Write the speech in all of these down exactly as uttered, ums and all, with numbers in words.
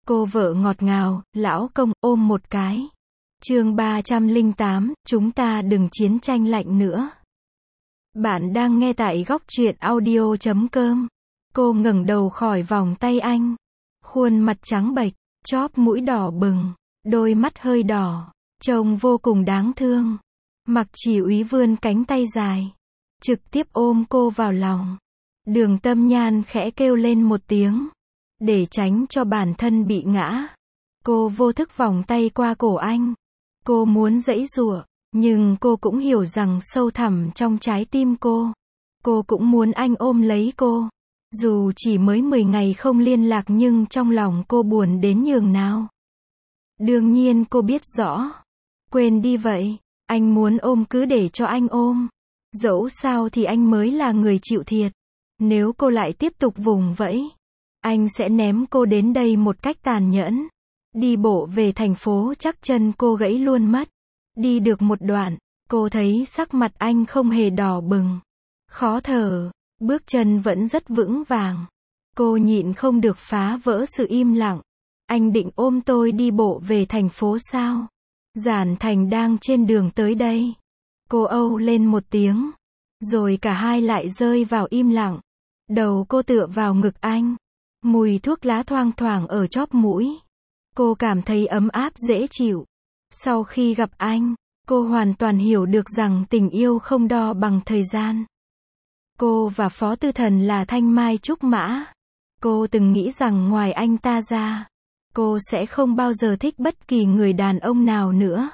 Cô vợ ngọt ngào, lão công, ôm một cái. Chương ba trăm lẻ tám, chúng ta đừng chiến tranh lạnh nữa. Bạn đang nghe tại góc truyện audio chấm com. Cô ngẩng đầu khỏi vòng tay anh. Khuôn mặt trắng bệch, chóp mũi đỏ bừng, đôi mắt hơi đỏ, trông vô cùng đáng thương. Mặc Chỉ Úy vươn cánh tay dài, trực tiếp ôm cô vào lòng. Đường Tâm Nhan khẽ kêu lên một tiếng, để tránh cho bản thân bị ngã. Cô vô thức vòng tay qua cổ anh. Cô muốn giãy giụa, nhưng cô cũng hiểu rằng sâu thẳm trong trái tim cô, cô cũng muốn anh ôm lấy cô. Dù chỉ mới mười ngày không liên lạc nhưng trong lòng cô buồn đến nhường nào. Đương nhiên cô biết rõ. Quên đi vậy, anh muốn ôm cứ để cho anh ôm. Dẫu sao thì anh mới là người chịu thiệt. Nếu cô lại tiếp tục vùng vẫy, anh sẽ ném cô đến đây một cách tàn nhẫn. Đi bộ về thành phố chắc chân cô gãy luôn mất. Đi được một đoạn, cô thấy sắc mặt anh không hề đỏ bừng, khó thở, bước chân vẫn rất vững vàng. Cô nhịn không được phá vỡ sự im lặng. Anh định ôm tôi đi bộ về thành phố sao? Giản Thành đang trên đường tới đây. Cô âu lên một tiếng, rồi cả hai lại rơi vào im lặng. Đầu cô tựa vào ngực anh, mùi thuốc lá thoang thoảng ở chóp mũi. Cô cảm thấy ấm áp dễ chịu. Sau khi gặp anh, cô hoàn toàn hiểu được rằng tình yêu không đo bằng thời gian. Cô và Phó Tư Thần là thanh mai trúc mã. Cô từng nghĩ rằng ngoài anh ta ra, cô sẽ không bao giờ thích bất kỳ người đàn ông nào nữa.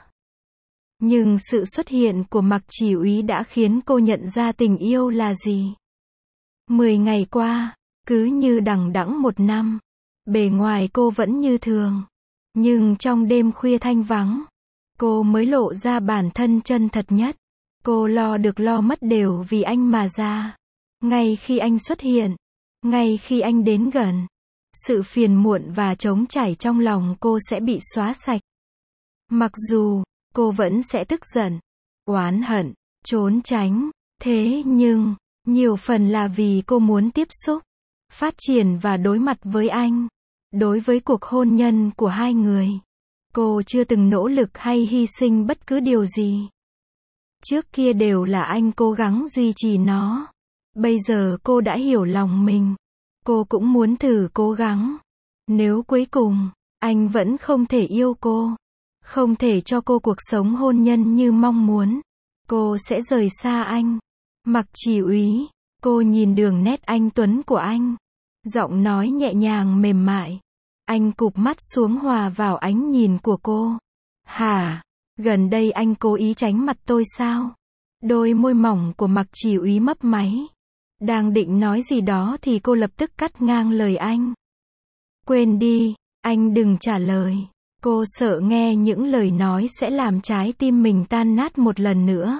Nhưng sự xuất hiện của Mặc Chỉ Úy đã khiến cô nhận ra tình yêu là gì. Mười ngày qua, cứ như đằng đẵng một năm. Bề ngoài cô vẫn như thường. Nhưng trong đêm khuya thanh vắng, cô mới lộ ra bản thân chân thật nhất. Cô lo được lo mất đều vì anh mà ra. Ngay khi anh xuất hiện, ngay khi anh đến gần, sự phiền muộn và trống trải trong lòng cô sẽ bị xóa sạch. Mặc dù, cô vẫn sẽ tức giận, oán hận, trốn tránh, thế nhưng, nhiều phần là vì cô muốn tiếp xúc, phát triển và đối mặt với anh. Đối với cuộc hôn nhân của hai người, cô chưa từng nỗ lực hay hy sinh bất cứ điều gì. Trước kia đều là anh cố gắng duy trì nó. Bây giờ cô đã hiểu lòng mình. Cô cũng muốn thử cố gắng. Nếu cuối cùng, anh vẫn không thể yêu cô, không thể cho cô cuộc sống hôn nhân như mong muốn, cô sẽ rời xa anh. Mặc Chỉ Úy, cô nhìn đường nét anh tuấn của anh. Giọng nói nhẹ nhàng mềm mại. Anh cụp mắt xuống hòa vào ánh nhìn của cô. Hả? Gần đây anh cố ý tránh mặt tôi sao? Đôi môi mỏng của Mặc Chỉ Úy mấp máy. Đang định nói gì đó thì cô lập tức cắt ngang lời anh. Quên đi, anh đừng trả lời. Cô sợ nghe những lời nói sẽ làm trái tim mình tan nát một lần nữa.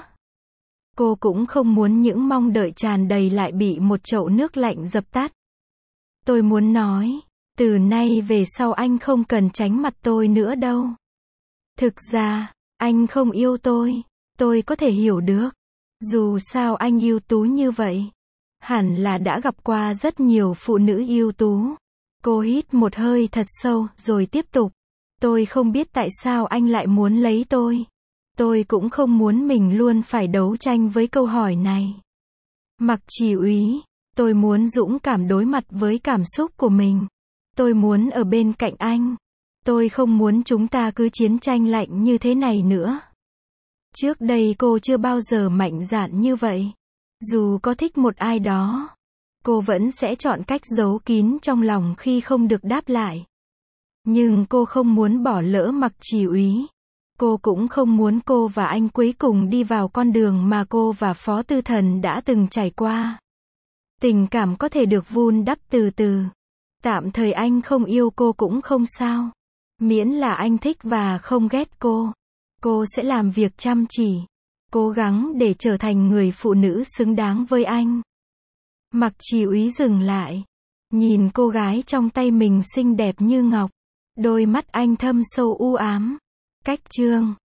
Cô cũng không muốn những mong đợi tràn đầy lại bị một chậu nước lạnh dập tắt. Tôi muốn nói, từ nay về sau anh không cần tránh mặt tôi nữa đâu. Thực ra, anh không yêu tôi, tôi có thể hiểu được. Dù sao anh ưu tú như vậy, hẳn là đã gặp qua rất nhiều phụ nữ ưu tú. Cô hít một hơi thật sâu, rồi tiếp tục. Tôi không biết tại sao anh lại muốn lấy tôi. Tôi cũng không muốn mình luôn phải đấu tranh với câu hỏi này. Mặc Chỉ Úy, tôi muốn dũng cảm đối mặt với cảm xúc của mình. Tôi muốn ở bên cạnh anh. Tôi không muốn chúng ta cứ chiến tranh lạnh như thế này nữa. Trước đây cô chưa bao giờ mạnh dạn như vậy. Dù có thích một ai đó, cô vẫn sẽ chọn cách giấu kín trong lòng khi không được đáp lại. Nhưng cô không muốn bỏ lỡ Mặc Chỉ Úy. Cô cũng không muốn cô và anh cuối cùng đi vào con đường mà cô và Phó Tư Thần đã từng trải qua. Tình cảm có thể được vun đắp từ từ. Tạm thời anh không yêu cô cũng không sao. Miễn là anh thích và không ghét cô. Cô sẽ làm việc chăm chỉ, cố gắng để trở thành người phụ nữ xứng đáng với anh. Mặc Chỉ Úy dừng lại, nhìn cô gái trong tay mình xinh đẹp như ngọc. Đôi mắt anh thâm sâu u ám. Cách chương